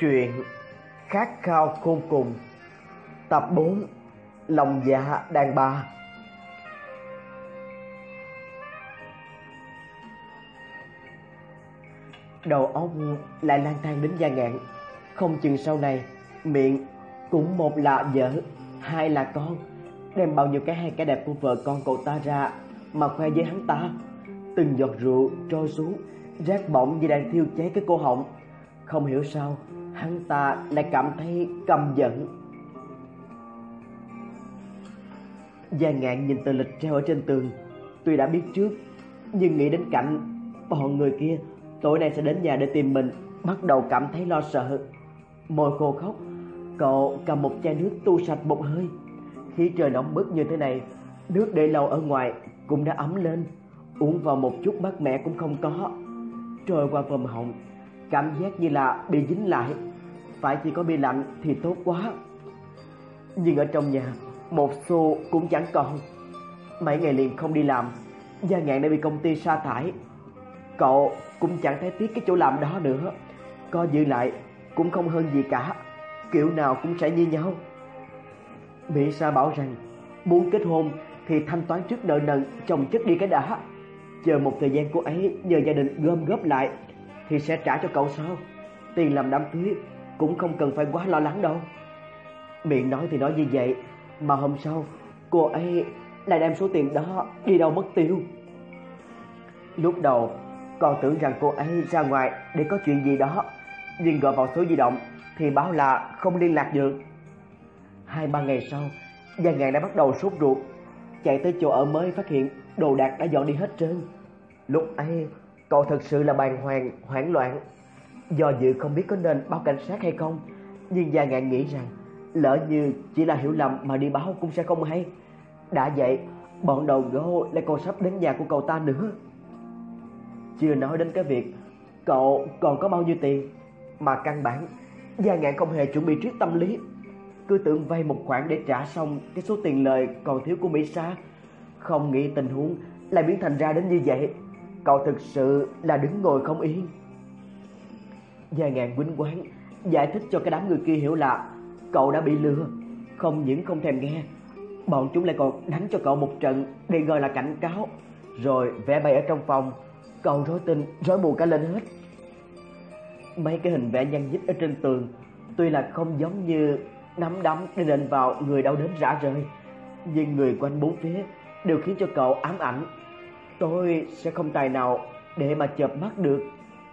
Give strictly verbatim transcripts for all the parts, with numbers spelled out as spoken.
Truyện Khát khao khôn cùng, tập bốn, Lòng dạ đàn bà. Đầu óc lại lang thang đến Gia Ngạn. Không chừng sau này miệng cũng một là vợ, hai là con, đem bao nhiêu cái hay cái đẹp của vợ con cậu ta ra mà khoe với hắn ta. Từng giọt rượu trôi xuống, rát bỏng như đang thiêu cháy cái cổ họng. Không hiểu sao hắn ta lại cảm thấy căm giận. Gia Ngạn nhìn tờ lịch treo ở trên tường. Tuy đã biết trước, nhưng nghĩ đến cảnh bọn người kia tối nay sẽ đến nhà để tìm mình, bắt đầu cảm thấy lo sợ. Môi khô khóc, cậu cầm một chai nước tu sạch một hơi. Khi trời nóng bức như thế này, nước để lâu ở ngoài cũng đã ấm lên, uống vào một chút mát mẻ cũng không có. Trôi qua vòm họng, cảm giác như là bị dính lại. Phải chỉ có bị lạnh thì tốt quá. Nhưng ở trong nhà một xu cũng chẳng còn. Mấy ngày liền không đi làm, Gia Ngạn đã bị công ty sa thải. Cậu cũng chẳng thấy tiếc cái chỗ làm đó nữa. Có giữ lại cũng không hơn gì cả, kiểu nào cũng sẽ như nhau. Mỹ Sa bảo rằng muốn kết hôn thì thanh toán trước nợ nần chồng chất đi cái đã. Chờ một thời gian cô ấy nhờ gia đình gom góp lại thì sẽ trả cho cậu sau. Tiền làm đám cưới cũng không cần phải quá lo lắng đâu. Miệng nói thì nói như vậy, mà hôm sau cô ấy lại đem số tiền đó đi đâu mất tiêu. Lúc đầu còn tưởng rằng cô ấy ra ngoài để có chuyện gì đó, nhưng gọi vào số di động thì báo là không liên lạc được. Hai ba ngày sau, Gia Ngạn đã bắt đầu sốt ruột. Chạy tới chỗ ở mới phát hiện đồ đạc đã dọn đi hết trơn. Lúc ấy cậu thật sự là bàng hoàng, hoảng loạn. Do dự không biết có nên báo cảnh sát hay không, nhưng Gia Ngạn nghĩ rằng lỡ như chỉ là hiểu lầm mà đi báo cũng sẽ không hay. Đã vậy, bọn đầu gỗ lại còn sắp đến nhà của cậu ta nữa. Chưa nói đến cái việc cậu còn có bao nhiêu tiền, mà căn bản Gia Ngạn không hề chuẩn bị trước tâm lý. Cứ tưởng vay một khoản để trả xong cái số tiền lời còn thiếu của Mỹ Sa. Không nghĩ tình huống lại biến thành ra đến như vậy. Cậu thực sự là đứng ngồi không yên. Gia Ngạn quýnh quán giải thích cho cái đám người kia hiểu là cậu đã bị lừa. Không những không thèm nghe, bọn chúng lại còn đánh cho cậu một trận để gọi là cảnh cáo. Rồi vẽ bậy ở trong phòng, cậu rối tinh rối mù cả lên hết. Mấy cái hình vẽ nhăn nhít ở trên tường tuy là không giống như nắm đấm để nện vào người đau đớn rã rời, nhưng người quanh bốn phía đều khiến cho cậu ám ảnh. Tôi sẽ không tài nào để mà chợp mắt được.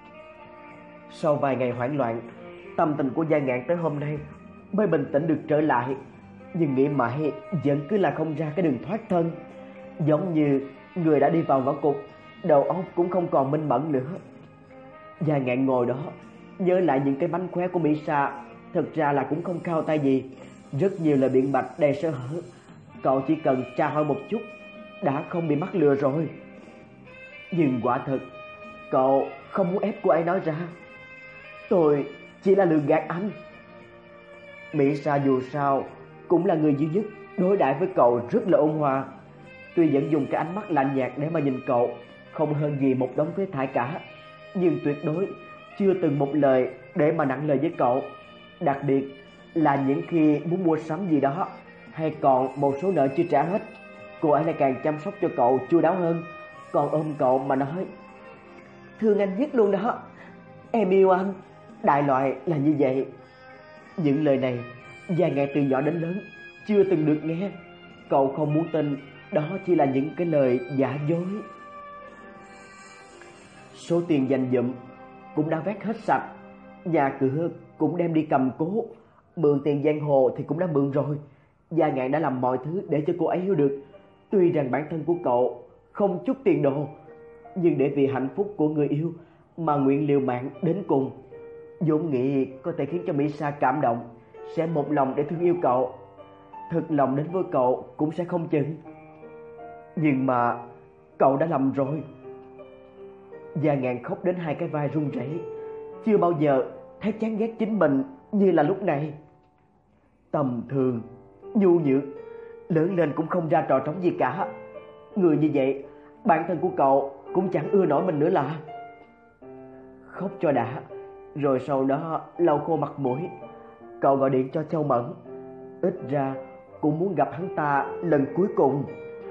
Sau vài ngày hoảng loạn, tâm tình của Gia Ngạn tới hôm nay mới bình tĩnh được trở lại. Nhưng nghĩ mãi vẫn cứ là không ra cái đường thoát thân. Giống như người đã đi vào ngõ cụt, đầu óc cũng không còn minh mẫn nữa. Gia Ngạn ngồi đó nhớ lại những cái mánh khóe của Mỹ Sa. Thực ra là cũng không cao tay gì, rất nhiều lời biện bạch đầy sơ hở. Cậu chỉ cần tra hỏi một chút đã không bị mắc lừa rồi. Nhưng quả thật cậu không muốn ép cô ấy nói ra. Tôi chỉ là lừa gạt anh. Mỹ Sa dù sao cũng là người duy nhất đối đãi với cậu rất là ôn hòa. Tuy vẫn dùng cái ánh mắt lạnh nhạt để mà nhìn cậu, không hơn gì một đống phế thải cả, nhưng tuyệt đối chưa từng một lời để mà nặng lời với cậu. Đặc biệt là những khi muốn mua sắm gì đó hay còn một số nợ chưa trả hết, cô ấy lại càng chăm sóc cho cậu chu đáo hơn. Còn ôm cậu mà nói thương anh nhất luôn đó, em yêu anh, đại loại là như vậy. Những lời này Gia Ngạn từ nhỏ đến lớn chưa từng được nghe. Cậu không muốn tin đó chỉ là những cái lời giả dối. Số tiền dành dụm cũng đã vét hết sạch, nhà cửa cũng đem đi cầm cố, mượn tiền giang hồ thì cũng đã mượn rồi. Gia Ngạn đã làm mọi thứ để cho cô ấy hiểu được, tuy rằng bản thân của cậu không chút tiền đồ, nhưng để vì hạnh phúc của người yêu mà nguyện liều mạng đến cùng. vốn nghĩ có thể khiến cho Mỹ Sa cảm động, sẽ một lòng để thương yêu cậu, thực lòng đến với cậu cũng sẽ không chừng. Nhưng mà cậu đã lầm rồi. Gia Ngạn khóc đến hai cái vai run rẩy, chưa bao giờ thấy chán ghét chính mình như là lúc này. Tầm thường, nhu nhược, lớn lên cũng không ra trò trống gì cả. Người như vậy, bản thân của cậu cũng chẳng ưa nổi mình nữa là. Khóc cho đã, Rồi sau đó lau khô mặt mũi, cậu gọi điện cho Châu Mẫn. Ít ra cũng muốn gặp hắn ta lần cuối cùng.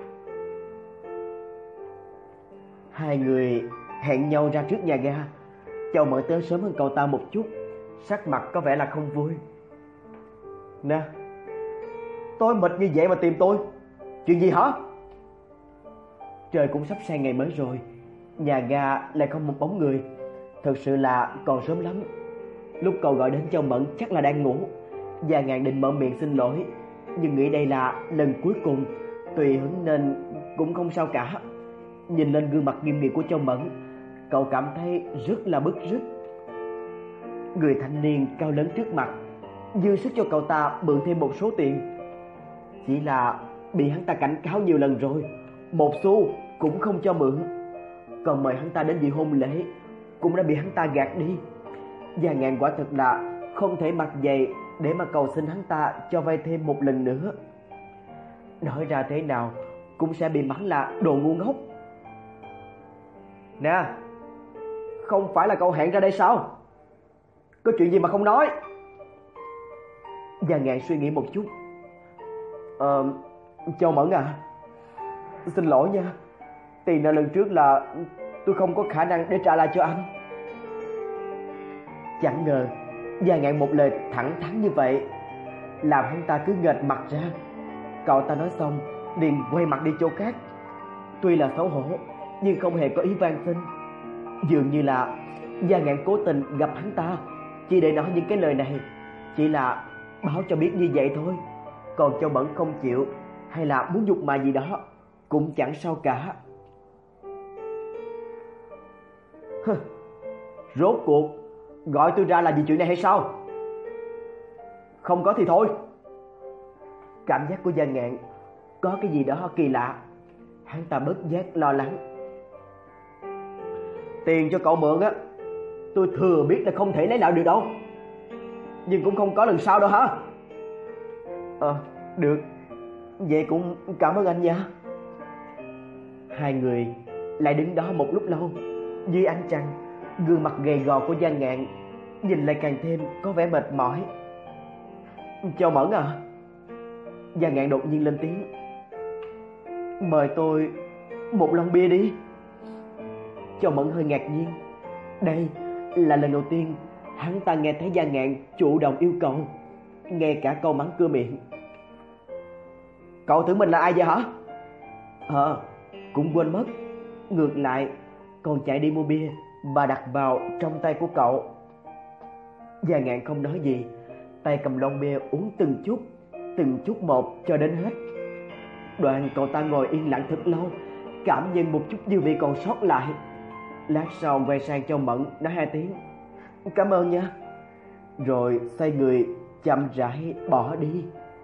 Hai người hẹn nhau ra trước nhà ga. Châu Mẫn tới sớm hơn cậu ta một chút, sắc mặt có vẻ là không vui. Nè, tôi mệt như vậy mà tìm tôi, chuyện gì hả? Trời cũng sắp sang ngày mới rồi, nhà ga lại không một bóng người. Thật sự là còn sớm lắm. Lúc cậu gọi đến Châu Mẫn chắc là đang ngủ. Gia Ngạn định mở miệng xin lỗi, nhưng nghĩ đây là lần cuối cùng, tùy hứng nên cũng không sao cả. Nhìn lên gương mặt nghiêm nghị của Châu Mẫn, cậu cảm thấy rất là bức rứt. Người thanh niên cao lớn trước mặt dư sức cho cậu ta mượn thêm một số tiền. Chỉ là bị hắn ta cảnh cáo nhiều lần rồi, một xu cũng không cho mượn. Còn mời hắn ta đến dự hôn lễ cũng đã bị hắn ta gạt đi. Gia Ngạn quả thật là không thể mặt dày để mà cầu xin hắn ta cho vay thêm một lần nữa. Nói ra thế nào cũng sẽ bị mắng là đồ ngu ngốc. Nè, không phải là cậu hẹn ra đây sao? Có chuyện gì mà không nói? Gia Ngạn suy nghĩ một chút. Ờ, Châu Mẫn à, xin lỗi nha. Tiền nợ lần trước là tôi không có khả năng để trả lại cho anh. Chẳng ngờ Gia Ngạn một lời thẳng thắn như vậy làm hắn ta cứ nghệt mặt ra. Cậu ta nói xong liền quay mặt đi chỗ khác. Tuy là xấu hổ nhưng không hề có ý van xin. Dường như là Gia Ngạn cố tình gặp hắn ta chỉ để nói những cái lời này, chỉ là báo cho biết như vậy thôi. Còn Châu Mẫn không chịu hay là muốn nhục mạ gì đó cũng chẳng sao cả. Rốt cuộc gọi tôi ra là vì chuyện này hay sao? Không có thì thôi. Cảm giác của Gia Ngạn có cái gì đó kỳ lạ. Hắn ta bất giác lo lắng. Tiền cho cậu mượn á, tôi thừa biết là không thể lấy lại được đâu, nhưng cũng không có lần sau đâu hả? Ờ, à, được. Vậy cũng cảm ơn anh nha. Hai người lại đứng đó một lúc lâu. Dưới ánh trăng, gương mặt gầy gò của Gia Ngạn nhìn lại càng thêm có vẻ mệt mỏi. Châu Mẫn à, Gia Ngạn đột nhiên lên tiếng. Mời tôi một lon bia đi. Châu Mẫn hơi ngạc nhiên. Đây là lần đầu tiên hắn ta nghe thấy Gia Ngạn chủ động yêu cầu, nghe cả câu mắng cưa miệng. Cậu tưởng mình là ai vậy hả? Ờ, à, cũng quên mất. Ngược lại còn chạy đi mua bia và đặt vào trong tay của cậu. Gia Ngạn không nói gì, tay cầm lon bia uống từng chút, từng chút một cho đến hết. Đoạn cậu ta ngồi yên lặng thật lâu, cảm nhận một chút dư vị còn sót lại. Lát sau quay sang Châu Mẫn nói hai tiếng cảm ơn nha, rồi xoay người chậm rãi bỏ đi.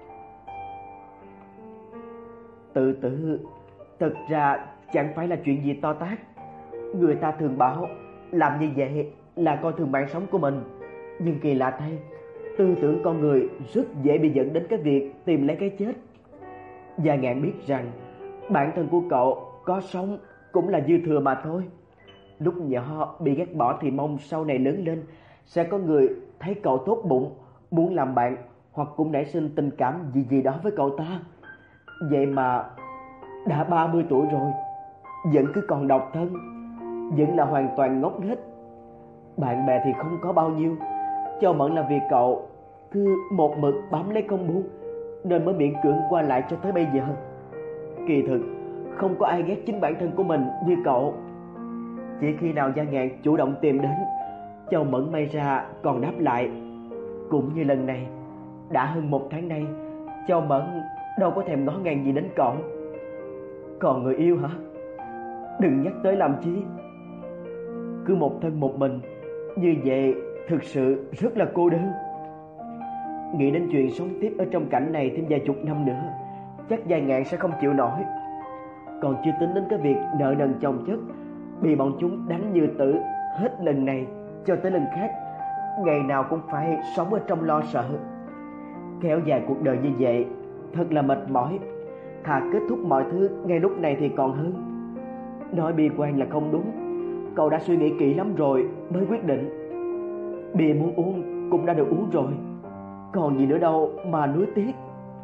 Tự tử thật ra chẳng phải là chuyện gì to tát. Người ta thường bảo làm như vậy là coi thường mạng sống của mình. Nhưng kỳ lạ thay, tư tưởng con người rất dễ bị dẫn đến cái việc tìm lấy cái chết. Gia Ngạn biết rằng bản thân của cậu có sống cũng là dư thừa mà thôi. Lúc nhỏ bị ghét bỏ thì mong sau này lớn lên sẽ có người thấy cậu tốt bụng, muốn làm bạn, hoặc cũng nảy sinh tình cảm gì gì đó với cậu ta. Vậy mà đã ba mươi tuổi rồi vẫn cứ còn độc thân, vẫn là hoàn toàn ngốc nghếch. Bạn bè thì không có bao nhiêu. Châu Mẫn là vì cậu cứ một mực bám lấy không buông nên mới miễn cưỡng qua lại cho tới bây giờ. Kỳ thực không có ai ghét chính bản thân của mình như cậu. Chỉ khi nào Gia Ngạn chủ động tìm đến, Châu Mẫn may ra còn đáp lại. Cũng như lần này, đã hơn một tháng nay Châu Mẫn đâu có thèm ngó ngàng gì đến cậu. Còn người yêu hả? Đừng nhắc tới làm chi. Cứ một thân một mình như vậy thực sự rất là cô đơn. Nghĩ đến chuyện sống tiếp ở trong cảnh này thêm vài chục năm nữa, chắc Gia Ngạn sẽ không chịu nổi. Còn chưa tính đến cái việc nợ nần chồng chất, bị bọn chúng đánh như tử hết lần này cho tới lần khác, ngày nào cũng phải sống ở trong lo sợ. Kéo dài cuộc đời như vậy thật là mệt mỏi. Thà kết thúc mọi thứ ngay lúc này thì còn hơn. Nói bi quan là không đúng. Cậu đã suy nghĩ kỹ lắm rồi mới quyết định. Bia muốn uống cũng đã được uống rồi, còn gì nữa đâu mà nuối tiếc.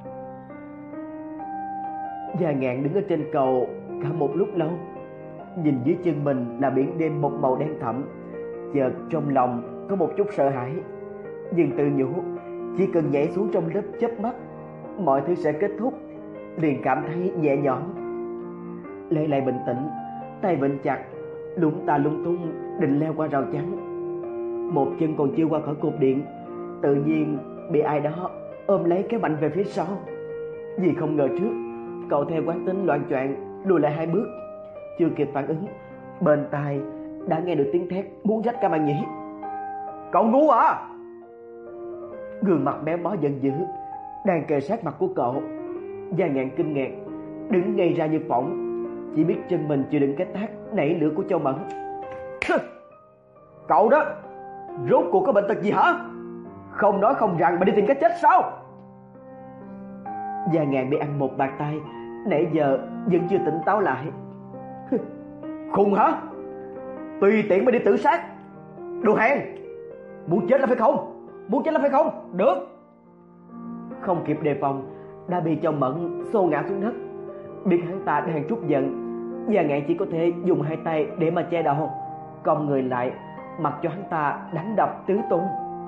Gia Ngạn đứng ở trên cầu cả một lúc lâu, nhìn dưới chân mình là biển đêm một màu đen thẫm. Chợt trong lòng có một chút sợ hãi, nhưng tự nhủ chỉ cần nhảy xuống trong lớp chớp mắt, mọi thứ sẽ kết thúc, liền cảm thấy nhẹ nhõm. Lấy lại bình tĩnh, tay vịn chặt, lúng ta lung tung định leo qua rào chắn. Một chân còn chưa qua khỏi cột điện, tự nhiên bị ai đó ôm lấy kéo mạnh về phía sau. Vì không ngờ trước, cậu theo quán tính loạng choạng lùi lại hai bước. Chưa kịp phản ứng, bên tai đã nghe được tiếng thét muốn rách cả màng nhĩ. Cậu ngu à! Gương mặt méo mó giận dữ đang kề sát mặt của cậu. Gia Ngạn kinh ngạc, đứng ngay ra như phỏng, chỉ biết chân mình chịu đựng cái tát nảy lửa của Châu Mẫn. Cậu đó, rốt cuộc có bệnh tật gì hả? Không nói không rằng mà đi tìm cái chết sao? Gia Ngạn bị ăn một bạt tay, nãy giờ vẫn chưa tỉnh táo lại. Khùng hả? Tùy tiện mà đi tự sát, đồ hèn! Muốn chết là phải không? Muốn chết là phải không? Được! Không kịp đề phòng, đã bị Châu Mẫn xô ngã xuống đất. Biết hắn ta đang trút giận, Gia Ngạn chỉ có thể dùng hai tay để mà che đầu, cong người lại, mặc cho hắn ta đánh đập tứ tung.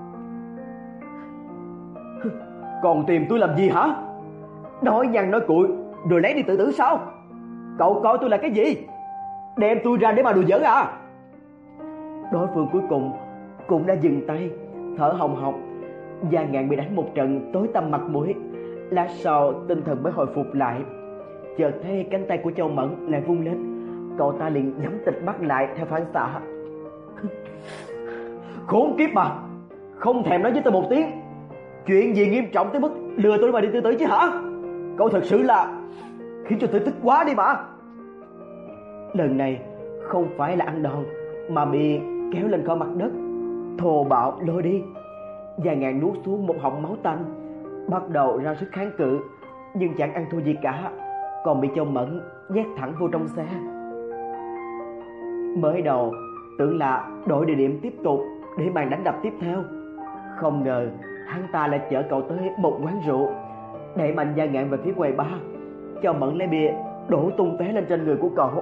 Còn tìm tôi làm gì hả? Nói nhăn nói cuội rồi lấy đi tự tử sao? Cậu coi tôi là cái gì? Đem tôi ra để mà đùa giỡn à? Đối phương cuối cùng cũng đã dừng tay, thở hồng hộc. Gia Ngạn bị đánh một trận tối tăm mặt mũi, lát sau tinh thần mới hồi phục lại. Chợt thấy cánh tay của Châu Mẫn lại vung lên, cậu ta liền nhắm tịt mắt lại theo phản xạ. Khốn kiếp mà, không thèm nói với tôi một tiếng. Chuyện gì nghiêm trọng tới mức lừa tôi mà đi tự tử chứ hả? Cậu thật sự là khiến cho tôi tức quá đi mà. Lần này không phải là ăn đòn, mà bị kéo lên khỏi mặt đất, thô bạo lôi đi. Gia Ngạn nuốt xuống một họng máu tanh, bắt đầu ra sức kháng cự, nhưng chẳng ăn thua gì cả, còn bị Châu Mẫn nhét thẳng vô trong xe. Mới đầu tưởng là đổi địa điểm tiếp tục để màn đánh đập tiếp theo, không ngờ hắn ta lại chở cậu tới một quán rượu, đẩy mạnh Gia Ngạn về phía quầy bar. Châu Mẫn lấy bia đổ tung tóe lên trên người của cậu.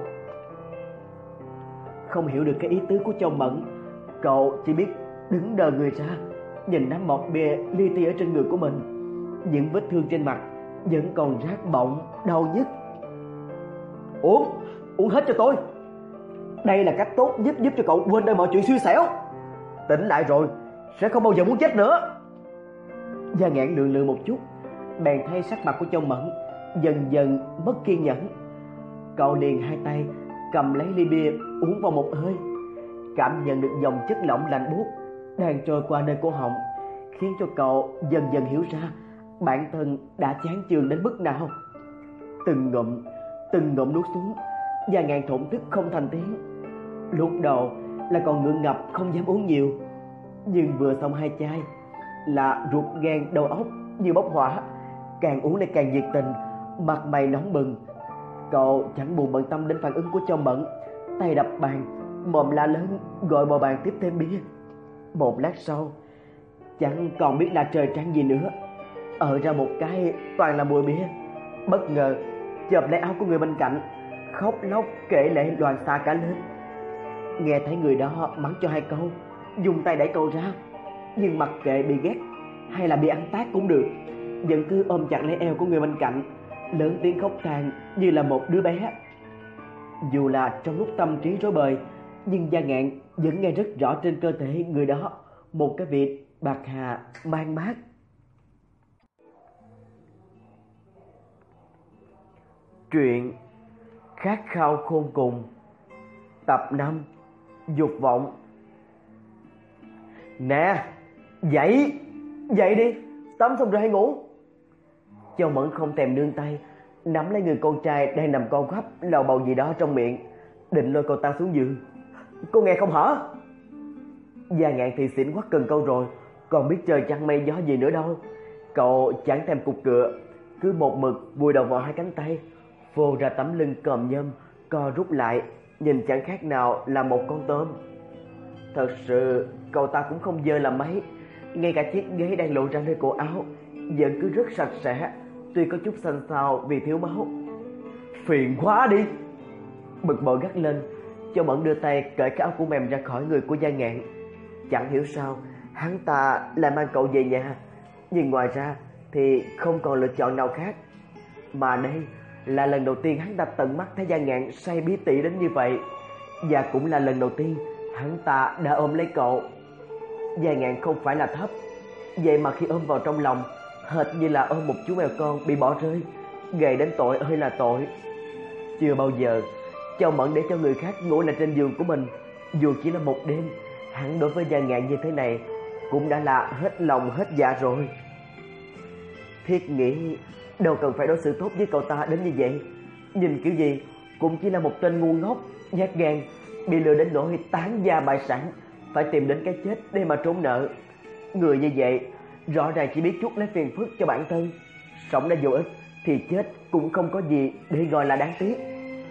Không hiểu được cái ý tứ của Châu Mẫn, cậu chỉ biết đứng đờ người ra, nhìn nắm bọt bia li ti ở trên người của mình. Những vết thương trên mặt vẫn còn rát bọng, đau nhức. Uống, uống hết cho tôi. Đây là cách tốt nhất giúp cho cậu quên đi mọi chuyện xui xẻo. Tỉnh lại rồi sẽ không bao giờ muốn chết nữa. Gia Ngạn lường lự một chút, bèn thấy sắc mặt của Châu Mẫn dần dần mất kiên nhẫn. Cậu liền hai tay cầm lấy ly bia uống vào một hơi, cảm nhận được dòng chất lỏng lạnh buốt đang trôi qua nơi cổ họng, khiến cho cậu dần dần hiểu ra bản thân đã chán chường đến mức nào. Từng ngụm từng ngụm nuốt xuống, Gia Ngạn thổn thức không thành tiếng. Lúc đầu là còn ngượng ngập không dám uống nhiều, nhưng vừa xong hai chai là ruột gan đầu óc như bốc hỏa, càng uống lại càng nhiệt tình, mặt mày nóng bừng. Cậu chẳng buồn bận tâm đến phản ứng của Châu Mẫn, tay đập bàn, mồm la lớn gọi bồi bàn tiếp thêm bia. Một lát sau, chẳng còn biết là trời trăng gì nữa, ở ra một cái toàn là mùi bia. Bất ngờ chộp lấy áo của người bên cạnh, khóc lóc kể lể loàn xạ cả lên. Nghe thấy người đó mắng cho hai câu, dùng tay đẩy cậu ra, nhưng mặc kệ bị ghét hay là bị ăn tát cũng được, vẫn cứ ôm chặt lấy eo của người bên cạnh, lớn tiếng khóc than như là một đứa bé. Dù là trong lúc tâm trí rối bời, nhưng Gia Ngạn vẫn nghe rất rõ trên cơ thể người đó một cái vị bạc hà man mát. Truyện Khát khao khôn cùng, tập năm, dục vọng. Nè, dậy, dậy đi, tắm xong rồi hãy ngủ. Châu Mẫn không thèm nương tay, nắm lấy người con trai đang nằm co quắp lầu bầu gì đó trong miệng, định lôi cậu ta xuống giường. Cô nghe không hả? Gia Ngạn thì xỉn quắc cần câu rồi, còn biết trời trăng mây gió gì nữa đâu. Cậu chẳng thèm cục cựa, cứ một mực vùi đầu vào hai cánh tay, phô ra tấm lưng còm nhôm, co rút lại, nhìn chẳng khác nào là một con tôm. Thật sự cậu ta cũng không dơ là mấy, ngay cả chiếc ghế đang lộ ra nơi cổ áo vẫn cứ rất sạch sẽ, tuy có chút xanh xao vì thiếu máu. Phiền quá đi. Bực bội gắt lên, Châu Mẫn đưa tay cởi cái áo của mềm ra khỏi người của Gia Ngạn. Chẳng hiểu sao hắn ta lại mang cậu về nhà, nhưng ngoài ra thì không còn lựa chọn nào khác. Mà đây là lần đầu tiên hắn ta tận mắt thấy Gia Ngạn say bí tỉ đến như vậy, và cũng là lần đầu tiên hắn ta đã ôm lấy cậu. Gia Ngạn không phải là thấp, vậy mà khi ôm vào trong lòng, hệt như là ôm một chú mèo con bị bỏ rơi, gầy đến tội ơi là tội. Chưa bao giờ Châu Mẫn để cho người khác ngủ lại trên giường của mình, dù chỉ là một đêm. Hắn đối với Gia Ngạn như thế này cũng đã là hết lòng hết dạ rồi. Thiết nghĩ đâu cần phải đối xử tốt với cậu ta đến như vậy. Nhìn kiểu gì cũng chỉ là một tên ngu ngốc, nhát gan, bị lừa đến nỗi tán gia bại sản, phải tìm đến cái chết để mà trốn nợ. Người như vậy rõ ràng chỉ biết chuốc lấy phiền phức cho bản thân, sống đã vô ích thì chết cũng không có gì để gọi là đáng tiếc.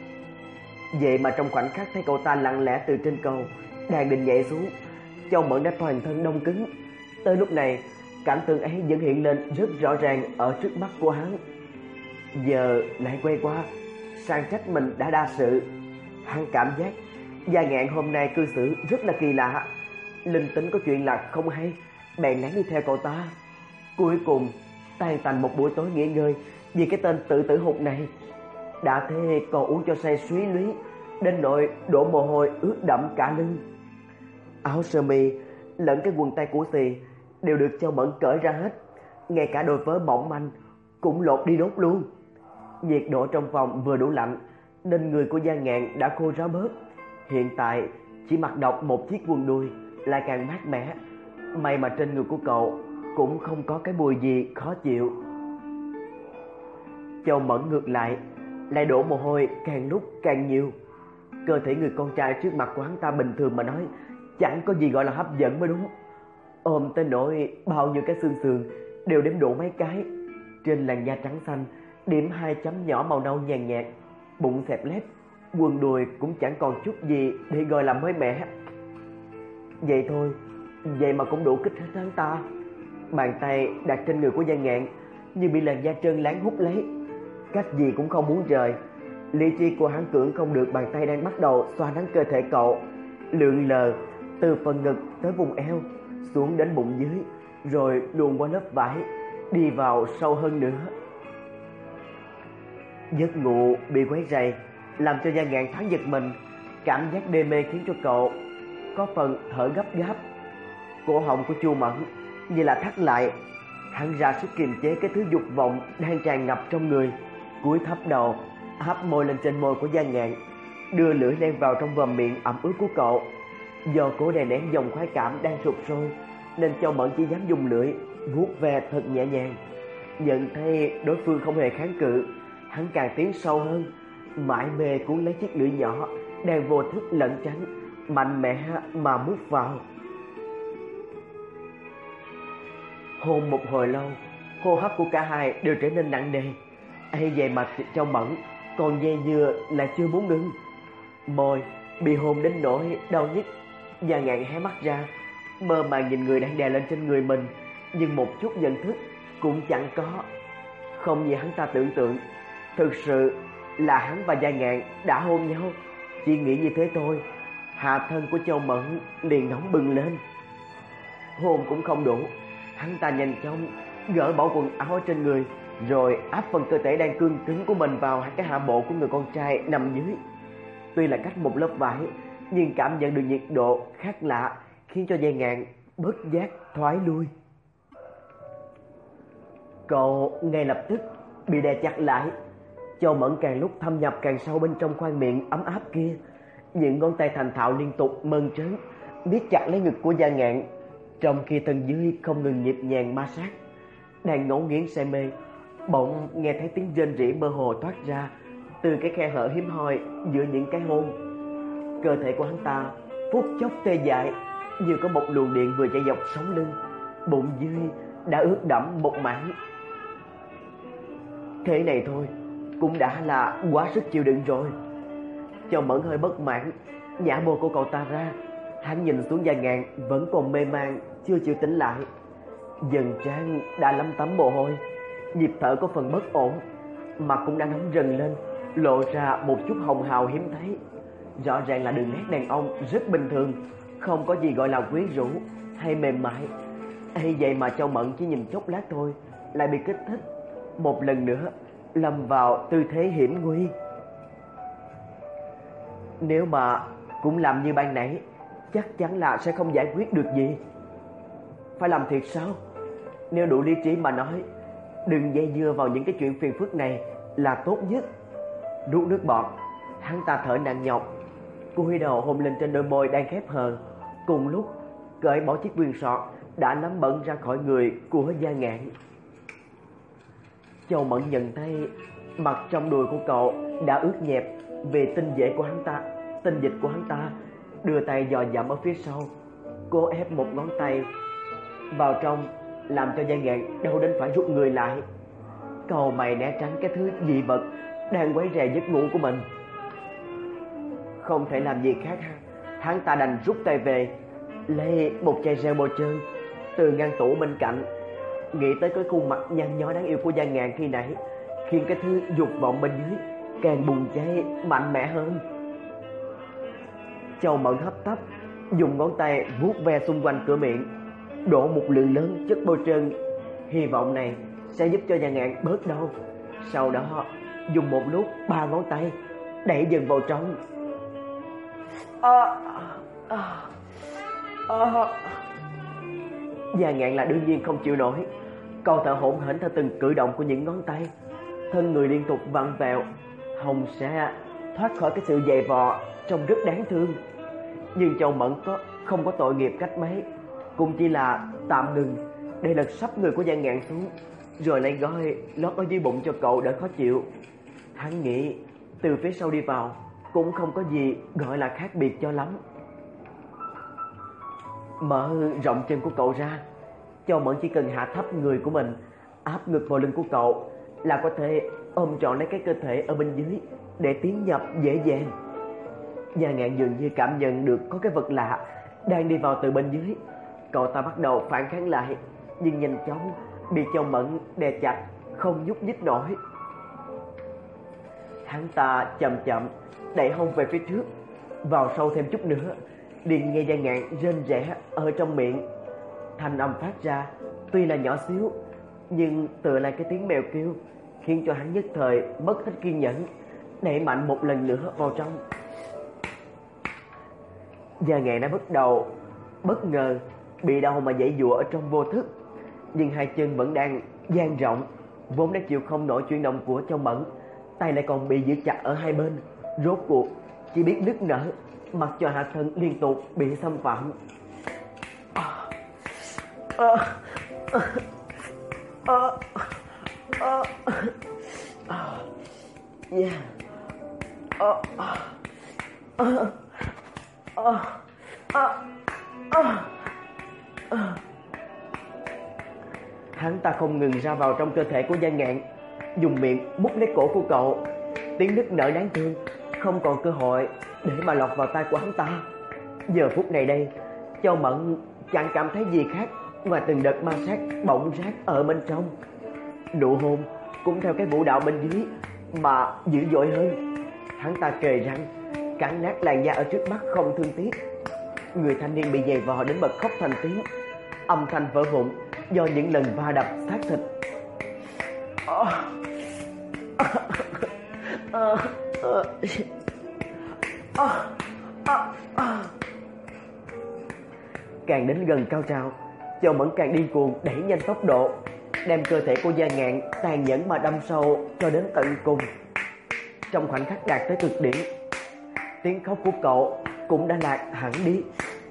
Vậy mà trong khoảnh khắc thấy cậu ta lặng lẽ từ trên cầu đang định nhảy xuống, Châu Mẫn đã toàn thân đông cứng. Tới lúc này cảnh tượng ấy vẫn hiện lên rất rõ ràng ở trước mắt của hắn. Giờ lại quay qua sang trách mình đã đa sự. Hắn cảm giác Gia Ngạn hôm nay cư xử rất là kỳ lạ, linh tính có chuyện là không hay, bèn lén đi theo cậu ta. Cuối cùng tan tành một buổi tối nghỉ ngơi vì cái tên tự tử hụt này. Đã thế còn uống cho say suý lúy đến nỗi đổ mồ hôi ướt đẫm cả lưng. Áo sơ mi lẫn cái quần tay cũ xì đều được Châu Mẫn cởi ra hết, ngay cả đôi vớ mỏng manh cũng lột đi đốt luôn. Nhiệt độ trong phòng vừa đủ lạnh nên người của Gia Ngạn đã khô ráo bớt. Hiện tại chỉ mặc độc một chiếc quần đùi lại càng mát mẻ. May mà trên người của cậu cũng không có cái mùi gì khó chịu. Châu Mẫn ngược lại lại đổ mồ hôi càng lúc càng nhiều. Cơ thể người con trai trước mặt của hắn ta bình thường mà nói chẳng có gì gọi là hấp dẫn mới đúng. Ôm tới nỗi bao nhiêu cái xương sườn đều đếm đủ mấy cái. Trên làn da trắng xanh điểm hai chấm nhỏ màu nâu nhàn nhạt, bụng xẹp lép, quần đùi cũng chẳng còn chút gì để gọi là mới mẻ. Vậy thôi, vậy mà cũng đủ kích thích hắn ta. Bàn tay đặt trên người của Gia Ngạn như bị làn da trơn láng hút lấy, cách gì cũng không muốn rời. Lý trí của hắn cưỡng không được bàn tay đang bắt đầu xoa nắn cơ thể cậu, lượn lờ từ phần ngực tới vùng eo, xuống đến bụng dưới, rồi luồn qua lớp vải, đi vào sâu hơn nữa. Giấc ngủ bị quấy rầy làm cho Gia Ngạn thoáng giật mình. Cảm giác đê mê khiến cho cậu có phần thở gấp gáp. Cổ họng của Chu Mẫn như là thắt lại. Hắn ra sức kiềm chế cái thứ dục vọng đang tràn ngập trong người, cúi thấp đầu áp môi lên trên môi của Gia Ngạn, đưa lưỡi len vào trong vòm miệng ẩm ướt của cậu. Do cố đè nén dòng khoái cảm đang sụp sôi nên Châu Mẫn chỉ dám dùng lưỡi vuốt ve thật nhẹ nhàng. Nhận thấy đối phương không hề kháng cự, hắn càng tiến sâu hơn, mải mê cuốn lấy chiếc lưỡi nhỏ đang vô thức lẩn tránh, mạnh mẽ mà mút vào. Hôn một hồi lâu, hô hấp của cả hai đều trở nên nặng nề. Ấy vậy mà Châu Mẫn còn dây dưa là chưa muốn ngưng. Môi bị hôn đến nỗi đau nhức. Gia Ngạn hé mắt ra, mơ màng nhìn người đang đè lên trên người mình, nhưng một chút nhận thức cũng chẳng có. Không như hắn ta tưởng tượng, thực sự là hắn và Gia Ngạn đã hôn nhau. Chỉ nghĩ như thế thôi, hạ thân của Châu Mẫn liền nóng bừng lên. Hôn cũng không đủ, hắn ta nhanh chóng gỡ bỏ quần áo ở trên người, rồi áp phần cơ thể đang cương cứng của mình vào cái hạ bộ của người con trai nằm dưới. Tuy là cách một lớp vải, nhưng cảm nhận được nhiệt độ khác lạ khiến cho Gia Ngạn bất giác thoái lui. Cậu ngay lập tức bị đè chặt lại. Châu Mẫn càng lúc thâm nhập càng sâu bên trong khoang miệng ấm áp kia. Những ngón tay thành thạo liên tục mơn trớn biết chặt lấy ngực của Gia Ngạn, trong khi thân dưới không ngừng nhịp nhàng ma sát. Đang ngấu nghiến say mê, bỗng nghe thấy tiếng rên rỉ mơ hồ thoát ra từ cái khe hở hiếm hoi giữa những cái hôn. Cơ thể của hắn ta phút chốc tê dại, như có một luồng điện vừa chạy dọc sống lưng, bụng dưới đã ướt đẫm một mảng. Thế này thôi cũng đã là quá sức chịu đựng rồi. Châu Mẫn hơi bất mãn nhả môi của cậu ta ra, Hắn nhìn xuống Gia Ngạn vẫn còn mê man, chưa chịu tỉnh lại. Dần trán đã lấm tấm mồ hôi, nhịp thở có phần bất ổn, mặt cũng đã nóng rần lên, lộ ra một chút hồng hào hiếm thấy. Rõ ràng là đường nét đàn ông rất bình thường, không có gì gọi là quyến rũ hay mềm mại. Hay vậy mà Châu Mẫn chỉ nhìn chốc lát thôi lại bị kích thích, một lần nữa lâm vào tư thế hiểm nguy. Nếu mà cũng làm như ban nãy, chắc chắn là sẽ không giải quyết được gì. Phải làm thiệt sao? Nếu đủ lý trí mà nói, đừng dây dưa vào những cái chuyện phiền phức này là tốt nhất. Nuốt nước bọt, hắn ta thở nặng nhọc, cúi đầu hôn lên trên đôi môi đang khép hờ, cùng lúc cởi bỏ chiếc quyền sọt đã nắm bẩn ra khỏi người của Gia Ngạn. Châu Mẫn nhận thấy mặt trong đùi của cậu đã ướt nhẹp về tinh dễ của hắn ta, tinh dịch của hắn ta, đưa tay dò dẫm ở phía sau, cố ép một ngón tay vào trong, làm cho Gia Ngạn đau đến phải rút người lại. Cầu mày né tránh cái thứ dị vật đang quấy rầy giấc ngủ của mình. Không thể làm gì khác, hắn ta đành rút tay về, lấy một chai gel bôi trơn từ ngăn tủ bên cạnh. Nghĩ tới cái khuôn mặt nhăn nhó đáng yêu của Gia Ngạn khi nãy, khiến cái thứ dục vọng bên dưới càng bùng cháy mạnh mẽ hơn. Châu Mẫn hấp tấp dùng ngón tay vuốt ve xung quanh cửa miệng, đổ một lượng lớn chất bôi trơn, hy vọng này sẽ giúp cho Gia Ngạn bớt đau. Sau đó dùng một lúc ba ngón tay đẩy dần vào trong. À, à, à. Gia Ngạn là đương nhiên không chịu nổi, cậu thở hổn hển theo từng cử động của những ngón tay, thân người liên tục vặn vẹo, hồng sẽ thoát khỏi cái sự dày vò trông rất đáng thương. Nhưng Châu Mẫn có không có tội nghiệp cách mấy, cũng chỉ là tạm ngừng để lật sắp người của Gia Ngạn xuống, rồi lại gói lót ở dưới bụng cho cậu đỡ khó chịu. Hắn nghĩ từ phía sau đi vào cũng không có gì gọi là khác biệt cho lắm. Mở rộng chân của cậu ra, Châu Mẫn chỉ cần hạ thấp người của mình, áp ngực vào lưng của cậu là có thể ôm trọn lấy cái cơ thể ở bên dưới để tiến nhập dễ dàng. Gia Ngạn dường như cảm nhận được có cái vật lạ đang đi vào từ bên dưới. Cậu ta bắt đầu phản kháng lại, nhưng nhanh chóng bị Châu Mẫn đè chặt, không nhúc nhích nổi. Hắn ta chậm chậm đẩy hông về phía trước, vào sâu thêm chút nữa, liền nghe Gia Ngạn rên rẽ ở trong miệng. Thanh âm phát ra tuy là nhỏ xíu, nhưng tựa lại cái tiếng mèo kêu, khiến cho hắn nhất thời mất hết kiên nhẫn, đẩy mạnh một lần nữa vào trong. Gia Ngạn đã bắt đầu bất ngờ bị đau mà giãy giụa ở trong vô thức, nhưng hai chân vẫn đang dang rộng, vốn đã chịu không nổi chuyển động của Châu Mẫn, tay lại còn bị giữ chặt ở hai bên, rốt cuộc chỉ biết nức nở, mặc cho hạ thân liên tục bị xâm phạm. Yeah. Hắn ta không ngừng ra vào trong cơ thể của Gia Ngạn, dùng miệng mút lấy cổ của cậu. Tiếng nức nở đáng thương không còn cơ hội để mà lọt vào tai của hắn ta. Giờ phút này đây, Châu Mẫn chẳng cảm thấy gì khác ngoài từng đợt ma sát bỏng rát ở bên trong. Nụ hôn cũng theo cái vũ đạo bên dưới mà dữ dội hơn. Hắn ta kề răng cắn nát làn da ở trước mắt không thương tiếc. Người thanh niên bị giày vò đến bật khóc thành tiếng, âm thanh vỡ vụn do những lần va đập xác thịt. Càng đến gần cao trào, Châu Mẫn càng điên cuồng đẩy nhanh tốc độ, đem cơ thể của Gia Ngạn tàn nhẫn mà đâm sâu cho đến tận cùng. Trong khoảnh khắc đạt tới cực điểm, tiếng khóc của cậu cũng đã lạc hẳn đi.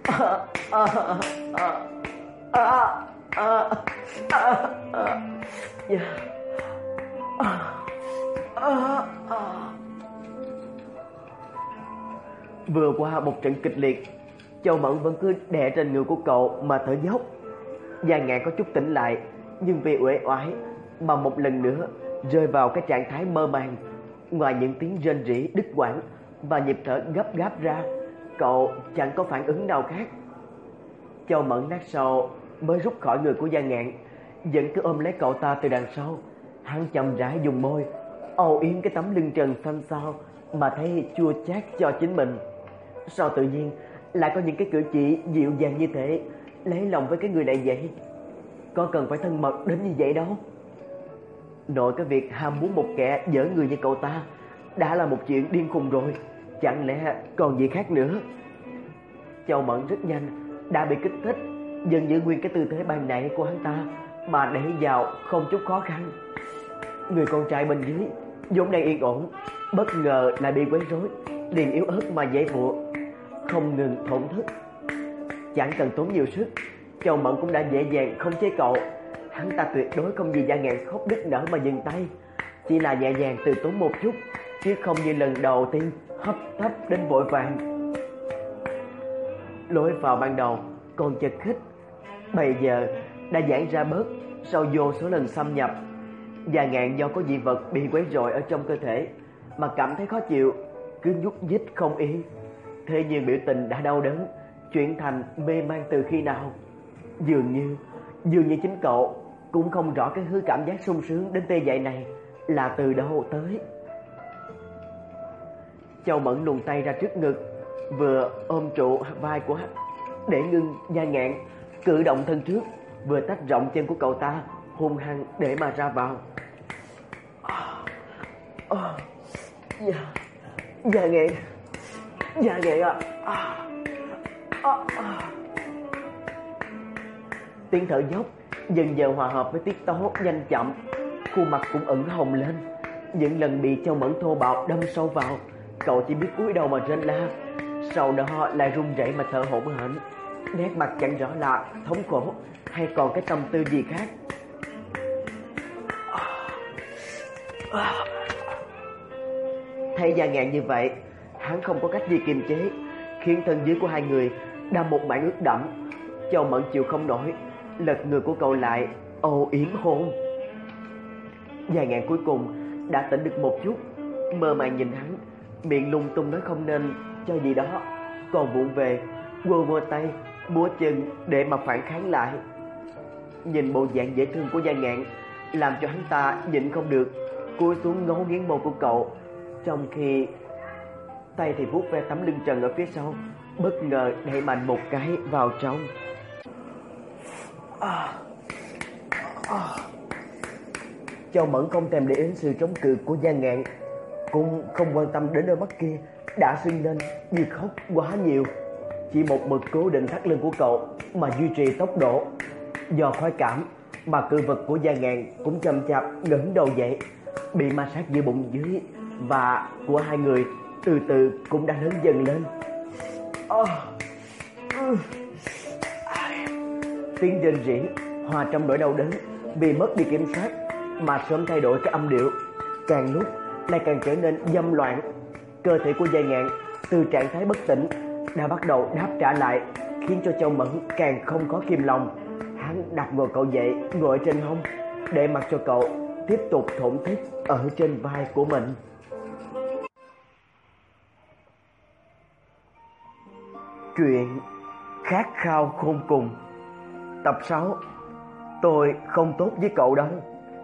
Vừa qua một trận kịch liệt, Châu Mẫn vẫn cứ đè trên người của cậu mà thở dốc. Gia Ngạn có chút tỉnh lại, nhưng vì uể oải mà một lần nữa rơi vào cái trạng thái mơ màng. Ngoài những tiếng rên rỉ đứt quãng và nhịp thở gấp gáp ra, cậu chẳng có phản ứng nào khác. Châu Mẫn lát sau mới rút khỏi người của Gia Ngạn, vẫn cứ ôm lấy cậu ta từ đằng sau. Hắn chậm rãi dùng môi âu yếm cái tấm lưng trần xanh xao mà thấy chua chát cho chính mình. Sao tự nhiên lại có những cái cử chỉ dịu dàng như thế, lấy lòng với cái người này vậy? Có cần phải thân mật đến như vậy đâu. Nội cái việc ham muốn một kẻ dở người như cậu ta đã là một chuyện điên khùng rồi, chẳng lẽ còn gì khác nữa? Châu Mẫn rất nhanh đã bị kích thích, dần giữ nguyên cái tư thế ban nãy của hắn ta mà đẩy vào không chút khó khăn. Người con trai bên dưới vốn đang yên ổn, bất ngờ lại bị quấy rối, liền yếu ớt mà dãy dụa, không ngừng thổn thức. Chẳng cần tốn nhiều sức, Châu Mẫn cũng đã dễ dàng không chế cậu. Hắn ta tuyệt đối không vì Gia Ngạn khóc đứt nở mà dừng tay, chỉ là nhẹ nhàng từ tốn một chút, chứ không như lần đầu tiên hấp tấp đến vội vàng. Lối vào ban đầu còn chật khích, bây giờ đã giãn ra bớt sau vô số lần xâm nhập. Gia Ngạn do có dị vật bị quấy rối ở trong cơ thể mà cảm thấy khó chịu, cứ nhúc nhích không yên. Thế nhưng biểu tình đã đau đớn chuyển thành mê man từ khi nào? Dường như dường như chính cậu cũng không rõ cái thứ cảm giác sung sướng đến tê dại này là từ đâu tới. Châu Mẫn luồn tay ra trước ngực, vừa ôm trụ vai của hắn để ngưng Gia Ngạn cử động thân trước, vừa tách rộng chân của cậu ta hung hăng để mà ra vào. Gia Gia Ngạn, Gia Ngạn à, à, à, à. Tiếng thở dốc dần dần hòa hợp với tiết tấu nhanh chậm, khuôn mặt cũng ửng hồng lên. Những lần bị Châu Mẫn thô bạo đâm sâu vào, cậu chỉ biết cúi đầu mà rên la, sau đó lại run rẩy mà thở hổn hển, nét mặt chẳng rõ là thống khổ hay còn cái tâm tư gì khác. Thấy Gia Ngạn như vậy, hắn không có cách gì kiềm chế, khiến thân dưới của hai người đang một mảng ướt đẫm. Châu Mẫn chịu không nổi, lật người của cậu lại âu yếm hôn. Gia Ngạn cuối cùng đã tỉnh được một chút, mơ màng nhìn hắn, miệng lung tung nói không nên cho gì đó, còn vụng về quơ quơ tay múa chân để mà phản kháng lại. Nhìn bộ dạng dễ thương của Gia Ngạn làm cho hắn ta nhịn không được cúi xuống ngấu nghiến môi của cậu, trong khi tay thì vuốt ve tấm lưng trần ở phía sau, bất ngờ đẩy mạnh một cái vào trong. À, à. Châu Mẫn không thèm để ý sự chống cự của Gia Ngạn, cũng không quan tâm đến đôi mắt kia đã sưng lên vì khóc quá nhiều, chỉ một mực cố định thắt lưng của cậu mà duy trì tốc độ. Do khoái cảm mà cự vật của Gia Ngạn cũng chậm chạp ngẩng đầu dậy, bị ma sát giữa bụng dưới và của hai người từ từ cũng đã lớn dần lên. Oh. Uh. Tiếng rên rỉ hòa trong nỗi đau đớn vì mất đi kiểm soát mà sớm thay đổi cái âm điệu, càng lúc lại càng trở nên dâm loạn. Cơ thể của Gia Ngạn từ trạng thái bất tỉnh đã bắt đầu đáp trả lại, khiến cho Châu Mẫn càng không có kìm lòng. Hắn đặt ngồi cậu dậy, ngồi trên hông để mặc cho cậu tiếp tục thổn thức ở trên vai của mình. Chuyện khát khao khôn cùng, tập sáu. Tôi không tốt với cậu đâu.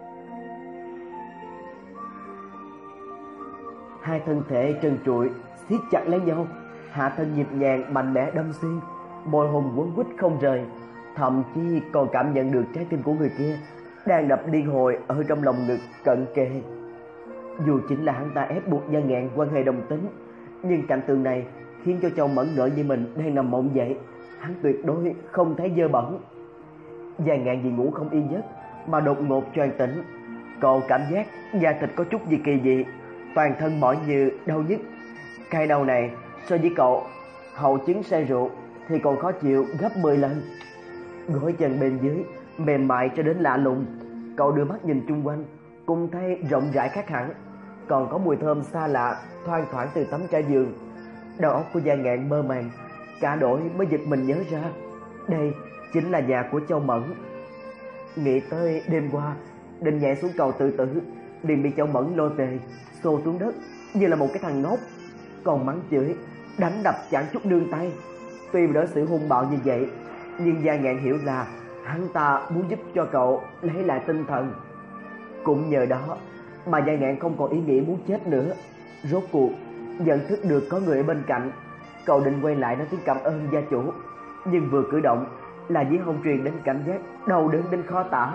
Hai thân thể trần trụi siết chặt lấy nhau, hạ thân nhịp nhàng mạnh mẽ đâm xuyên, môi hôn quấn quýt không rời, thậm chí còn cảm nhận được trái tim của người kia đang đập liên hồi ở trong lòng ngực cận kề. Dù chính là hắn ta ép buộc Gia Ngạn quan hệ đồng tính, nhưng cảnh tượng này khiến cho Châu Mẫn ngỡ như mình đang nằm mộng vậy. Hắn tuyệt đối không thấy dơ bẩn. Gia Ngạn vì ngủ không yên giấc mà đột ngột choàng tỉnh. Cậu cảm giác da thịt có chút gì kỳ dị, toàn thân mỏi như đau nhức. Cái đau này so với cậu hậu chứng say rượu thì còn khó chịu gấp mười lần. Gối chân bên dưới mềm mại cho đến lạ lùng. Cậu đưa mắt nhìn chung quanh, cũng thấy rộng rãi khác hẳn, còn có mùi thơm xa lạ thoang thoảng từ tấm trải giường. Đầu óc của Gia Ngạn mơ màng, cả đổi mới giật mình nhớ ra đây chính là nhà của Châu Mẫn. Nghĩ tới đêm qua định nhảy xuống cầu tự tử, liền bị Châu Mẫn lôi về xô xuống đất như là một cái thằng ngốc, còn mắng chửi đánh đập chẳng chút nương tay. Tuy đối xử hung bạo như vậy, nhưng Gia Ngạn hiểu là hắn ta muốn giúp cho cậu lấy lại tinh thần. Cũng nhờ đó mà Gia Ngạn không còn ý nghĩ muốn chết nữa. Rốt cuộc nhận thức được có người ở bên cạnh, cậu định quay lại nói tiếng cảm ơn gia chủ, nhưng vừa cử động là dĩ hông truyền đến cảm giác đau đớn đến khó tả.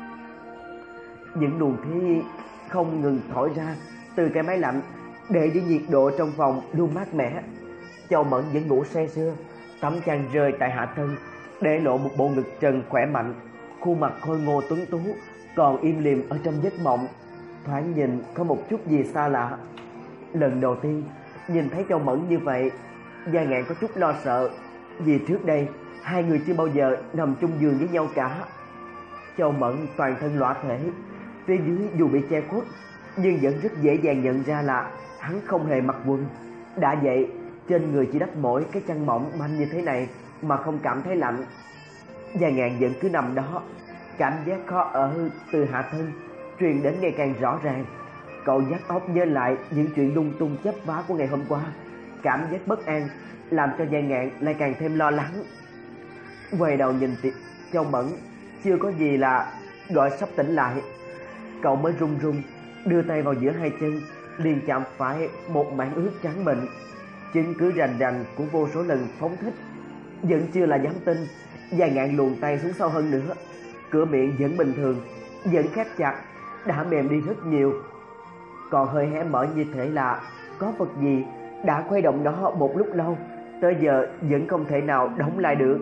Những luồng khí không ngừng thổi ra từ cái máy lạnh để giữ nhiệt độ trong phòng luôn mát mẻ. Châu Mẫn vẫn ngủ say sưa, tấm chăn rơi tại hạ thân, để lộ một bộ ngực trần khỏe mạnh, khuôn mặt khôi ngô tuấn tú còn im lìm ở trong giấc mộng, thoáng nhìn có một chút gì xa lạ. Lần đầu tiên nhìn thấy Châu Mẫn như vậy, Gia Ngạn có chút lo sợ, vì trước đây hai người chưa bao giờ nằm chung giường với nhau cả. Châu Mẫn toàn thân lõa thể, phía dưới dù bị che khuất nhưng vẫn rất dễ dàng nhận ra là hắn không hề mặc quần. Đã vậy, trên người chỉ đắp mỗi cái chăn mỏng manh như thế này mà không cảm thấy lạnh. Gia Ngạn vẫn cứ nằm đó, cảm giác khó ở từ hạ thân truyền đến ngày càng rõ ràng. Cậu dắt óc nhớ lại những chuyện lung tung chấp vá của ngày hôm qua, cảm giác bất an làm cho Gia Ngạn lại càng thêm lo lắng. Quay đầu nhìn Châu Mẫn, chưa có gì là gọi sắp tỉnh lại, cậu mới run run đưa tay vào giữa hai chân, liền chạm phải một mảng ướt trắng mịn. Chứng cứ rành rành của vô số lần phóng thích. Vẫn chưa là dám tin, Gia Ngạn luồn tay xuống sâu hơn nữa. Cửa miệng vẫn bình thường, vẫn khép chặt, đã mềm đi rất nhiều, còn hơi hé mở như thể là có vật gì đã khuấy động nó một lúc lâu, tới giờ vẫn không thể nào đóng lại được.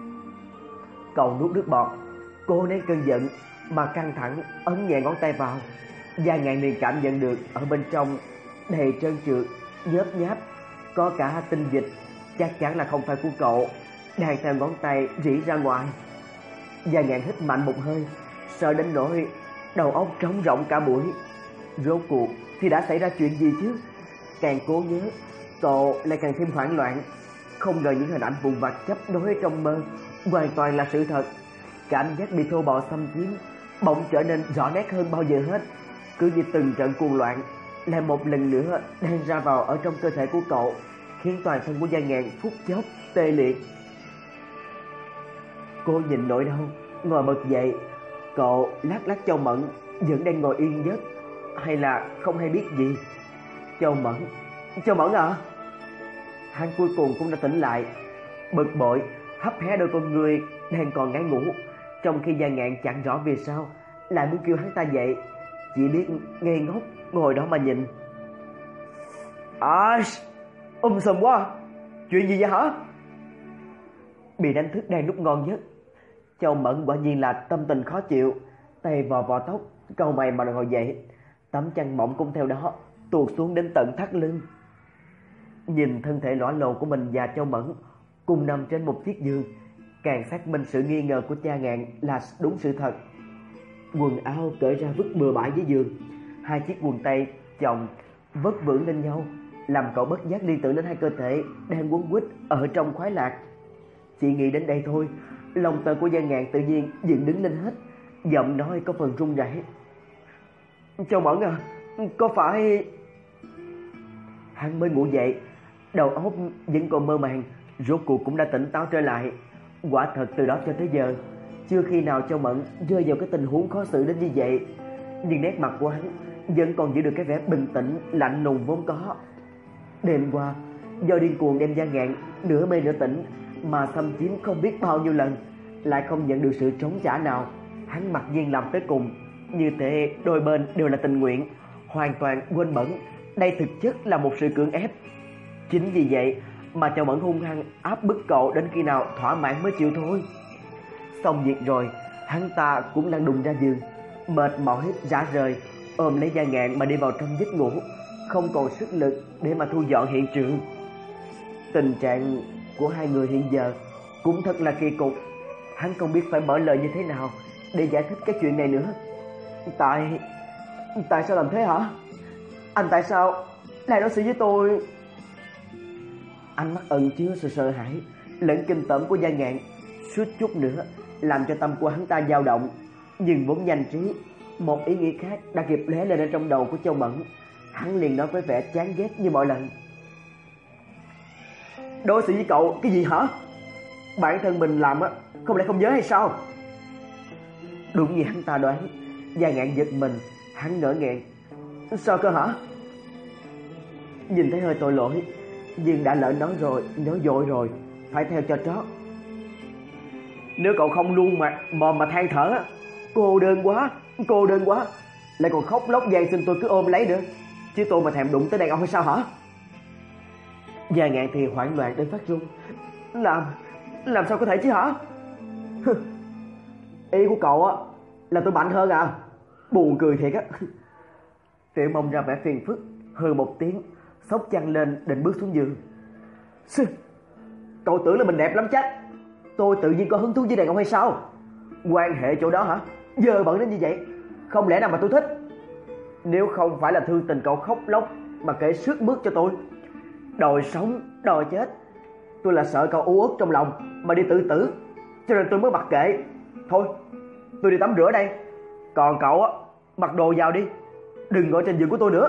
Cậu nuốt nước bọt, cố nén cơn giận mà căng thẳng ấn nhẹ ngón tay vào. Gia Ngạn liền cảm nhận được ở bên trong đầy trơn trượt, nhớp nháp, có cả tinh dịch, chắc chắn là không phải của cậu, đang theo ngón tay rỉ ra ngoài. Gia Ngạn hít mạnh một hơi, sợ đến nỗi đầu óc trống rỗng cả buổi. Rốt cuộc thì đã xảy ra chuyện gì chứ? Càng cố nhớ, cậu lại càng thêm hoảng loạn. Không ngờ những hình ảnh vụn vặt chấp nối trong mơ hoàn toàn là sự thật. Cảm giác bị thô bạo xâm chiếm bỗng trở nên rõ nét hơn bao giờ hết, cứ như từng trận cuồng loạn lại một lần nữa đang ra vào ở trong cơ thể của cậu, khiến toàn thân của Gia Ngạn phút chốc tê liệt. Cô nhìn nỗi đau ngồi bật dậy. Cậu lắc lắc Châu Mẫn vẫn đang ngồi yên giấc, hay là không hay biết gì. Châu Mẫn, Châu Mẫn à? Hắn cuối cùng cũng đã tỉnh lại, bực bội hấp hé đôi con người đang còn ngái ngủ, trong khi Gia Ngạn chẳng rõ vì sao lại muốn kêu hắn ta dậy, chỉ biết ngây ngốc ngồi đó mà nhìn. À, um sùm quá, chuyện gì vậy hả? Bị đánh thức đang lúc ngon giấc, Châu Mẫn quả nhiên là tâm tình khó chịu, tay vò vò tóc, cau mày mà ngồi dậy, tấm chăn mỏng cũng theo đó tuột xuống đến tận thắt lưng. Nhìn thân thể lõa lồ của mình và Châu Mẫn cùng nằm trên một chiếc giường, càng xác minh sự nghi ngờ của Gia Ngạn là đúng sự thật. Quần áo cởi ra vứt bừa bãi dưới giường, hai chiếc quần tây chồng vất vưởng lên nhau, làm cậu bất giác liên tưởng đến hai cơ thể đang quấn quýt ở trong khoái lạc. Chỉ nghĩ đến đây thôi, lòng tơ của Gia Ngạn tự nhiên dựng đứng lên hết, giọng nói có phần run rẩy. Châu Mẫn à, có phải... Hắn mới ngủ dậy, đầu óc vẫn còn mơ màng, rốt cuộc cũng đã tỉnh táo trở lại. Quả thật từ đó cho tới giờ, chưa khi nào Châu Mẫn rơi vào cái tình huống khó xử đến như vậy. Nhưng nét mặt của hắn vẫn còn giữ được cái vẻ bình tĩnh, lạnh lùng vốn có. Đêm qua, do điên cuồng đem Gia Ngạn nửa mê nửa tỉnh mà xâm chiếm không biết bao nhiêu lần, lại không nhận được sự trống trả nào. Hắn mặc nhiên làm tới cùng, như thế đôi bên đều là tình nguyện, hoàn toàn quên bẵng đây thực chất là một sự cưỡng ép. Chính vì vậy mà Châu Mẫn hung hăng áp bức cậu đến khi nào thỏa mãn mới chịu thôi. Xong việc rồi, hắn ta cũng lăn đùng ra giường, mệt mỏi rã rời, ôm lấy Gia Ngạn mà đi vào trong giấc ngủ, không còn sức lực để mà thu dọn hiện trường. Tình trạng của hai người hiện giờ cũng thật là kỳ cục. Hắn không biết phải mở lời như thế nào để giải thích cái chuyện này nữa. Tại... Tại sao làm thế hả? Anh tại sao lại đối xử với tôi? Ánh mắt ẩn chứa sự sợ hãi lẫn kinh tởm của Gia Ngạn suýt chút nữa làm cho tâm của hắn ta dao động. Nhưng vốn nhanh trí, một ý nghĩ khác đã kịp lóe lên ở trong đầu của Châu Mẫn. Hắn liền nói với vẻ chán ghét như mọi lần. đối xử với cậu cái gì hả? Bản thân mình làm á, không lẽ không nhớ hay sao? Đúng như hắn ta đoán, Gia Ngạn giật mình, hắn ngỡ ngàng. Sao cơ hả? Nhìn thấy hơi tội lỗi, nhưng đã lỡ nói rồi, nói dội rồi, phải theo cho trót. Nếu cậu không luôn mà mồm mà than thở, cô đơn quá, cô đơn quá, lại còn khóc lóc van xin tôi cứ ôm lấy nữa, chứ tôi mà thèm đụng tới đàn ông hay sao hả? Gia Ngạn thì hoảng loạn đến phát run. Làm, làm sao có thể chứ hả? Ý của cậu á là tôi mạnh hơn à? Buồn cười thiệt á. Tiểu Mông ra vẻ phiền phức, hừ một tiếng, xốc chăn lên định bước xuống giường. Cậu tưởng là mình đẹp lắm chắc. Tôi tự nhiên có hứng thú với đàn ông hay sao? Quan hệ chỗ đó hả? Dơ bẩn đến như vậy, không lẽ nào mà tôi thích? Nếu không phải là thương tình cậu khóc lóc mà kể sướt mướt cho tôi, đòi sống, đòi chết, tôi là sợ cậu u uất trong lòng mà đi tự tử, cho nên tôi mới mặc kệ. Thôi, tôi đi tắm rửa đây. Còn cậu á, mặc đồ vào đi, đừng ngồi trên giường của tôi nữa.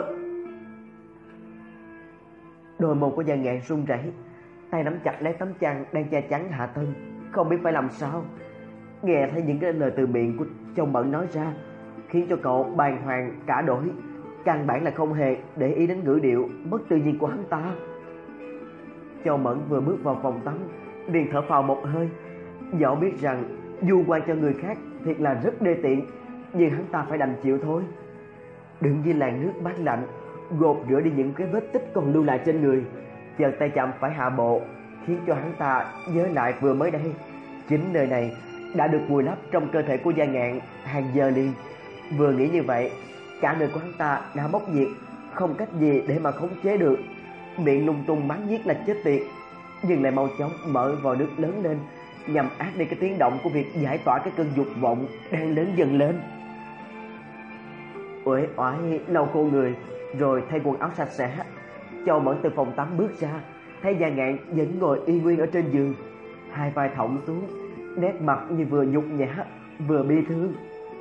Đôi môi của Gia Ngạn run rẩy, tay nắm chặt lấy tấm chăn đang che chắn hạ thân, không biết phải làm sao. Nghe thấy những cái lời từ miệng của Châu Mẫn nói ra, khiến cho cậu bàng hoàng cả đổi, căn bản là không hề để ý đến ngữ điệu mất tự nhiên của hắn ta. Châu Mẫn vừa bước vào phòng tắm, liền thở phào một hơi. Dẫu biết rằng du quan cho người khác thiệt là rất đê tiện, nhưng hắn ta phải đành chịu thôi. Đứng dưới làn nước mát lạnh, gột rửa đi những cái vết tích còn lưu lại trên người, chợt tay chạm phải hạ bộ, khiến cho hắn ta nhớ lại vừa mới đây, chính nơi này đã được vùi lấp trong cơ thể của Gia Ngạn hàng giờ liền. Vừa nghĩ như vậy, cả người của hắn ta đã bốc nhiệt, không cách gì để mà khống chế được, miệng lung tung mắng nhiếc là chết tiệt, nhưng lại mau chóng mở vòi nước lớn lên, nhằm át đi cái tiếng động của việc giải tỏa cái cơn dục vọng đang lớn dần lên. Uể oải lau khô người, rồi thay quần áo sạch sẽ, Châu Mẫn từ phòng tắm bước ra, thấy Gia Ngạn vẫn ngồi y nguyên ở trên giường, hai vai thõng xuống, nét mặt như vừa nhục nhã vừa bi thương.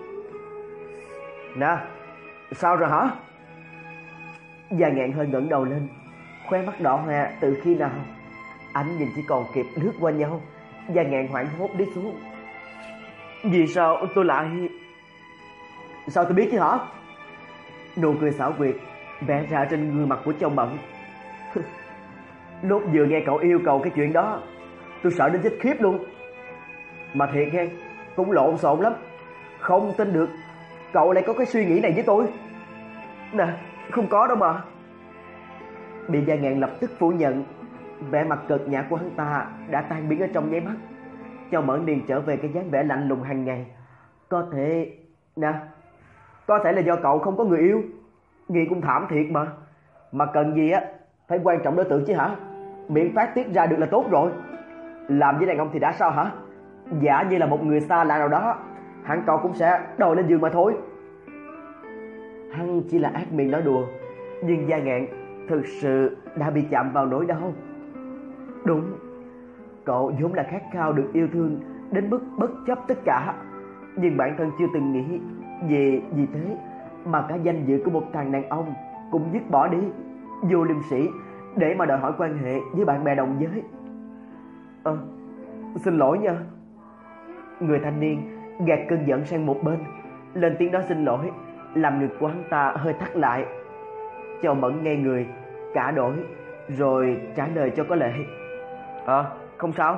Nè, sao rồi hả? Gia Ngạn hơi ngẩng đầu lên, khóe mắt đỏ hoe từ khi nào. Ánh nhìn chỉ còn kịp lướt qua nhau, Gia Ngạn hoảng hốt đi xuống. Vì sao tôi lại... Sao tôi biết chứ hả? Nụ cười xảo quyệt vẽ ra trên gương mặt của Châu Mẫn. Lúc vừa nghe cậu yêu cầu cái chuyện đó, tôi sợ đến chết khiếp luôn. Mà thiệt nghe, cũng lộn xộn lắm. Không tin được cậu lại có cái suy nghĩ này với tôi. Nè, không có đâu mà. Bị Gia Ngạn lập tức phủ nhận, vẻ mặt cợt nhã của hắn ta đã tan biến ở trong nháy mắt. Châu Mẫn liền trở về cái dáng vẻ lạnh lùng hàng ngày. Có thể... Nè, có thể là do cậu không có người yêu. Nghĩ cũng thảm thiệt mà. Mà cần gì á, phải quan trọng đối tượng chứ hả? Miễn phát tiết ra được là tốt rồi. Làm với đàn ông thì đã sao hả? Giả như là một người xa lạ nào đó, hẳn cậu cũng sẽ đòi lên giường mà thôi. Hắn chỉ là ác miệng nói đùa, nhưng Gia Ngạn thực sự đã bị chạm vào nỗi đau. Đúng, cậu vốn là khát khao được yêu thương đến mức bất chấp tất cả, nhưng bản thân chưa từng nghĩ về vì thế mà cả danh dự của một thằng đàn ông cũng dứt bỏ đi, vô liêm sỉ để mà đòi hỏi quan hệ với bạn bè đồng giới. Ờ, xin lỗi nha. Người thanh niên gạt cơn giận sang một bên, lên tiếng nói xin lỗi, làm ngực của hắn ta hơi thắt lại. Châu Mẫn nghe người cả đổi, rồi trả lời cho có lệ. Ờ, à, không sao.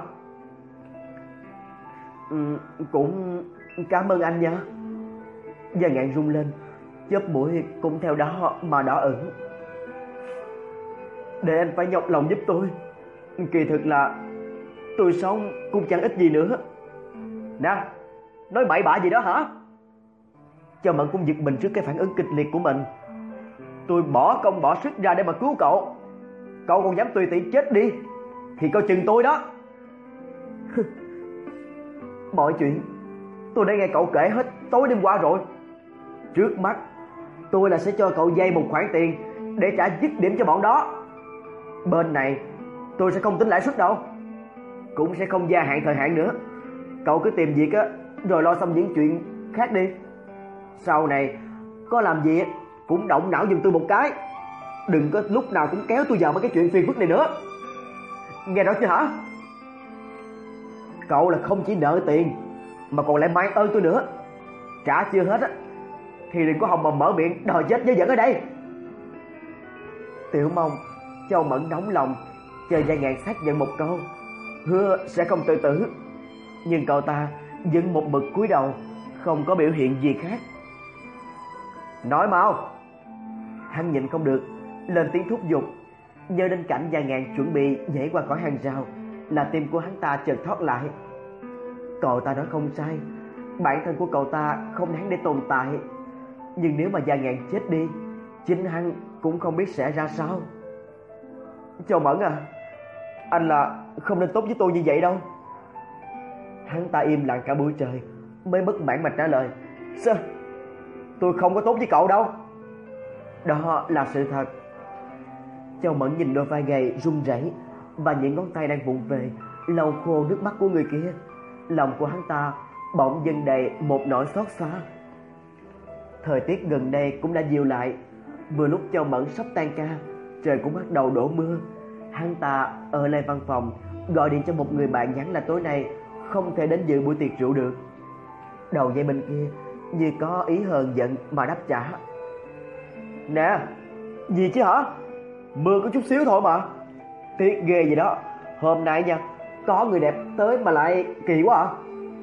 Ừ, cũng cảm ơn anh nha. Gia Ngạn rung lên, chóp mũi cũng theo đó mà đỏ ửng. Để anh phải nhọc lòng giúp tôi. Kỳ thực là tôi sống cũng chẳng ít gì nữa. Nè, nói bậy bạ gì đó hả? Châu Mẫn cũng giật mình trước cái phản ứng kịch liệt của mình. Tôi bỏ công bỏ sức ra để mà cứu cậu, cậu còn dám tùy tiện chết đi thì coi chừng tôi đó. Mọi chuyện tôi đã nghe cậu kể hết tối đêm qua rồi. Trước mắt tôi là sẽ cho cậu vay một khoản tiền để trả dứt điểm cho bọn đó. Bên này tôi sẽ không tính lãi suất đâu, cũng sẽ không gia hạn thời hạn nữa. Cậu cứ tìm việc á, rồi lo xong những chuyện khác đi. Sau này có làm gì cũng động não giùm tôi một cái, đừng có lúc nào cũng kéo tôi vào mấy cái chuyện phiền phức này nữa. Nghe rõ chưa hả? Cậu là không chỉ nợ tiền mà còn lại mang ơn tôi nữa. Trả chưa hết á thì đừng có hòng mà mở miệng đòi chết với giận ở đây. Tiểu Mông, Châu Mẫn nóng lòng chờ Gia Ngạn xác nhận một câu hứa sẽ không tự tử, nhưng cậu ta vẫn một mực cúi đầu, không có biểu hiện gì khác. Nói mau. Hắn nhịn không được lên tiếng thúc giục. Nhớ đến cảnh Gia Ngạn chuẩn bị nhảy qua khỏi hàng rào là tim của hắn ta chợt thoát lại. Cậu ta nói không sai, bản thân của cậu ta không đáng để tồn tại, nhưng nếu mà Gia Ngạn chết đi, chính hắn cũng không biết sẽ ra sao. Châu Mẫn à, anh là không nên tốt với tôi như vậy đâu. Hắn ta im lặng cả buổi trời mới bất mãn mà trả lời. Sao? Tôi không có tốt với cậu đâu. Đó là sự thật. Châu Mẫn nhìn đôi vai gầy run rẩy và những ngón tay đang vụng về lau khô nước mắt của người kia. Lòng của hắn ta bỗng dâng đầy một nỗi xót xa. Thời tiết gần đây cũng đã dịu lại. Vừa lúc Châu Mẫn sắp tan ca, trời cũng bắt đầu đổ mưa. Hắn ta ở lại văn phòng gọi điện cho một người bạn nhắn là tối nay không thể đến dự buổi tiệc rượu được. Đầu dây bên kia như có ý hờn giận mà đáp trả. Nè, gì chứ hả? Mưa có chút xíu thôi mà. Tiếc ghê gì đó. Hôm nay nha, có người đẹp tới mà lại kỳ quá à.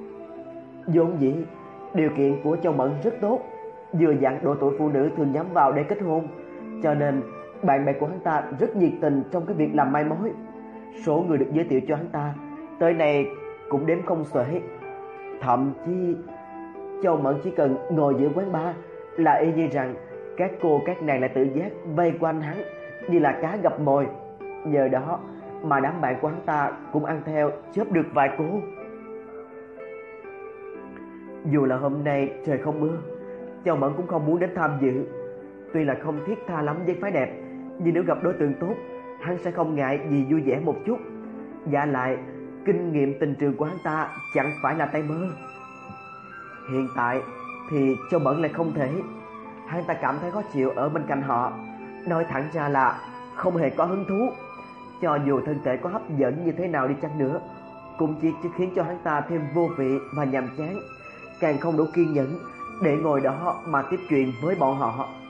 Vốn dĩ điều kiện của Châu Mẫn rất tốt, vừa dặn độ tuổi phụ nữ thường nhắm vào để kết hôn, cho nên bạn bè của hắn ta rất nhiệt tình trong cái việc làm mai mối. Số người được giới thiệu cho hắn ta tới nay cũng đếm không xuể. Thậm chí Châu Mẫn chỉ cần ngồi giữa quán bar là y như rằng các cô các nàng lại tự giác vây quanh hắn như là cá gặp mồi. Nhờ đó mà đám bạn của hắn ta cũng ăn theo chớp được vài cô. Dù là hôm nay trời không mưa, Châu Mẫn cũng không muốn đến tham dự. Tuy là không thiết tha lắm với phái đẹp, nhưng nếu gặp đối tượng tốt, hắn sẽ không ngại gì vui vẻ một chút. Và lại kinh nghiệm tình trường của hắn ta chẳng phải là tay mơ. Hiện tại thì Châu Mẫn lại không thể. Hắn ta cảm thấy khó chịu ở bên cạnh họ. Nói thẳng ra là không hề có hứng thú. Cho dù thân thể có hấp dẫn như thế nào đi chăng nữa, cũng chỉ khiến cho hắn ta thêm vô vị và nhàm chán, càng không đủ kiên nhẫn để ngồi đó mà tiếp chuyện với bọn họ.